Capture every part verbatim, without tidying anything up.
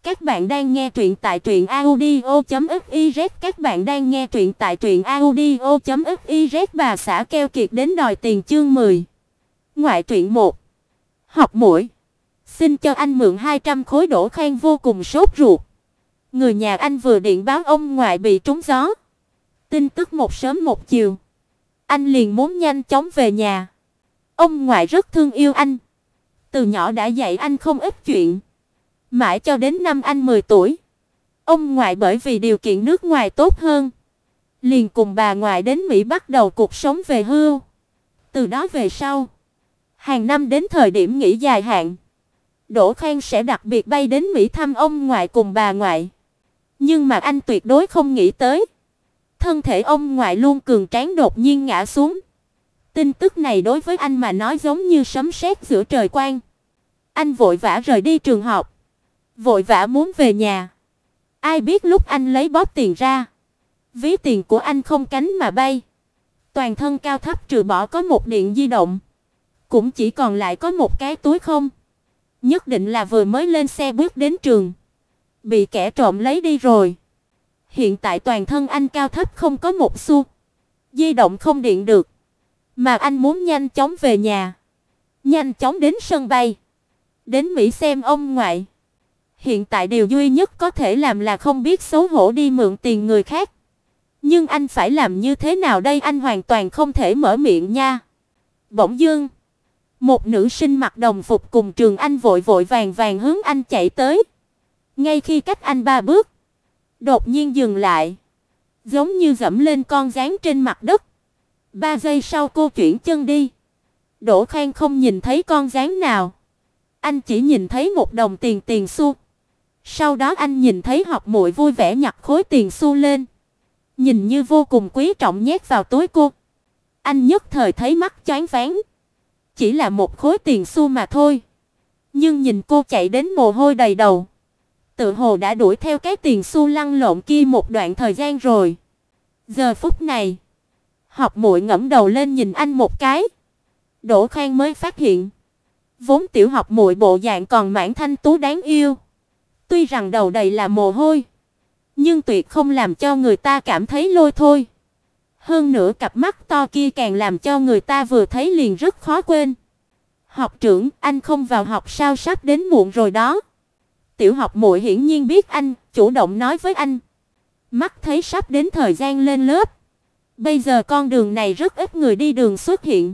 Các bạn đang nghe truyện tại truyện audio chấm fiz. Các bạn đang nghe truyện tại truyện audio chấm fiz. Bà xã keo kiệt đến đòi tiền chương mười. Ngoại truyện một. Học muội. Xin cho anh mượn hai trăm khối. Đỗ Khang vô cùng sốt ruột. Người nhà anh vừa điện báo ông ngoại bị trúng gió. Tin tức một sớm một chiều. Anh liền muốn nhanh chóng về nhà. Ông ngoại rất thương yêu anh. Từ nhỏ đã dạy anh không ít chuyện. Mãi cho đến năm anh mười tuổi, ông ngoại bởi vì điều kiện nước ngoài tốt hơn, liền cùng bà ngoại đến Mỹ bắt đầu cuộc sống về hưu. Từ đó về sau, hàng năm đến thời điểm nghỉ dài hạn, Đỗ Khang sẽ đặc biệt bay đến Mỹ thăm ông ngoại cùng bà ngoại. Nhưng mà anh tuyệt đối không nghĩ tới, thân thể ông ngoại luôn cường tráng đột nhiên ngã xuống. Tin tức này đối với anh mà nói giống như sấm sét giữa trời quang. Anh vội vã rời đi trường học, vội vã muốn về nhà. Ai biết lúc anh lấy bóp tiền ra, ví tiền của anh không cánh mà bay. Toàn thân cao thấp trừ bỏ có một điện di động, cũng chỉ còn lại có một cái túi không. Nhất định là vừa mới lên xe bước đến trường, bị kẻ trộm lấy đi rồi. Hiện tại toàn thân anh cao thấp không có một xu, di động không điện được, mà anh muốn nhanh chóng về nhà, nhanh chóng đến sân bay, đến Mỹ xem ông ngoại. Hiện tại điều duy nhất có thể làm là không biết xấu hổ đi mượn tiền người khác. Nhưng anh phải làm như thế nào đây? Anh hoàn toàn không thể mở miệng nha. Bỗng dưng, một nữ sinh mặc đồng phục cùng trường anh vội vội vàng vàng hướng anh chạy tới. Ngay khi cách anh ba bước, đột nhiên dừng lại, giống như dẫm lên con gián trên mặt đất. Ba giây sau cô chuyển chân đi. Đỗ Khang không nhìn thấy con gián nào, anh chỉ nhìn thấy một đồng tiền tiền xu. Sau đó anh nhìn thấy học muội vui vẻ nhặt khối tiền xu lên, nhìn như vô cùng quý trọng nhét vào túi cô. Anh nhất thời thấy mắt choáng váng. Chỉ là một khối tiền xu mà thôi, nhưng nhìn cô chạy đến mồ hôi đầy đầu, tự hồ đã đuổi theo cái tiền xu lăn lộn kia một đoạn thời gian rồi. Giờ phút này, học muội ngẩng đầu lên nhìn anh một cái. Đỗ Khang mới phát hiện, vốn tiểu học muội bộ dạng còn mãn thanh tú đáng yêu, tuy rằng đầu đầy là mồ hôi, nhưng tuyệt không làm cho người ta cảm thấy lôi thôi. Hơn nữa cặp mắt to kia càng làm cho người ta vừa thấy liền rất khó quên. Học trưởng, anh không vào học sao? Sắp đến muộn rồi đó. Tiểu học muội hiển nhiên biết anh, chủ động nói với anh. Mắt thấy sắp đến thời gian lên lớp, bây giờ con đường này rất ít người đi đường xuất hiện.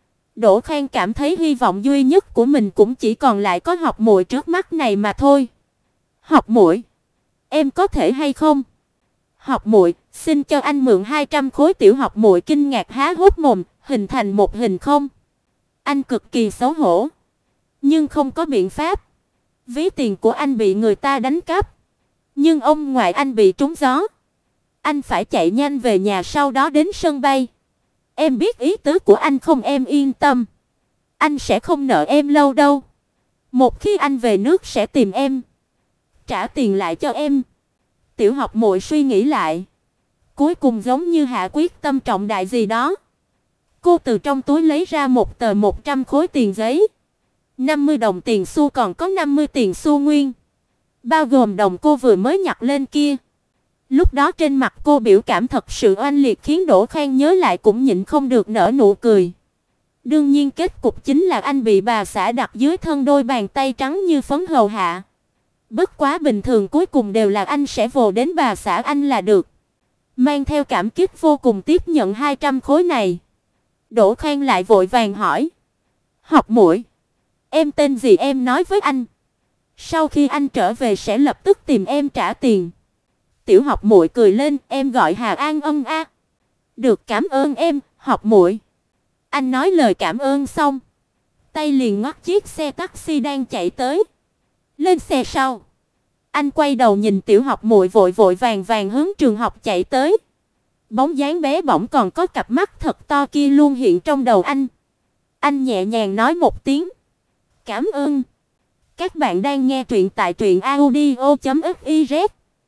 Đỗ Khang cảm thấy hy vọng duy nhất của mình cũng chỉ còn lại có học muội trước mắt này mà thôi. Học muội, em có thể hay không? Học muội, xin cho anh mượn hai trăm khối. Tiểu học muội kinh ngạc há hốc mồm, hình thành một hình không. Anh cực kỳ xấu hổ, nhưng không có biện pháp. Ví tiền của anh bị người ta đánh cắp, nhưng ông ngoại anh bị trúng gió. Anh phải chạy nhanh về nhà, sau đó đến sân bay. Em biết ý tứ của anh không? Em yên tâm, anh sẽ không nợ em lâu đâu. Một khi anh về nước sẽ tìm em, trả tiền lại cho em. Tiểu học muội suy nghĩ lại, cuối cùng giống như hạ quyết tâm trọng đại gì đó. Cô từ trong túi lấy ra một tờ một trăm khối tiền giấy, năm mươi đồng tiền xu, còn có năm mươi tiền xu nguyên, bao gồm đồng cô vừa mới nhặt lên kia. Lúc đó trên mặt cô biểu cảm thật sự oanh liệt, khiến Đỗ Khang nhớ lại cũng nhịn không được nở nụ cười. Đương nhiên kết cục chính là anh bị bà xã đặt dưới thân đôi bàn tay trắng như phấn hầu hạ. Bất quá bình thường cuối cùng đều là anh sẽ vồ đến bà xã anh là được. Mang theo cảm kích vô cùng tiếp nhận hai trăm khối này, Đỗ Khang lại vội vàng hỏi. Học muội, em tên gì? Em nói với anh, sau khi anh trở về sẽ lập tức tìm em trả tiền. Tiểu học muội cười lên, em gọi Hà An Ân a. Được, cảm ơn em, học muội. Anh nói lời cảm ơn xong, tay liền ngoắc chiếc xe taxi đang chạy tới. Lên xe sau, anh quay đầu nhìn tiểu học muội vội vội vàng vàng hướng trường học chạy tới. Bóng dáng bé bỏng còn có cặp mắt thật to kia luôn hiện trong đầu anh. Anh nhẹ nhàng nói một tiếng cảm ơn. Các bạn đang nghe truyện tại truyện audio chấm fiz.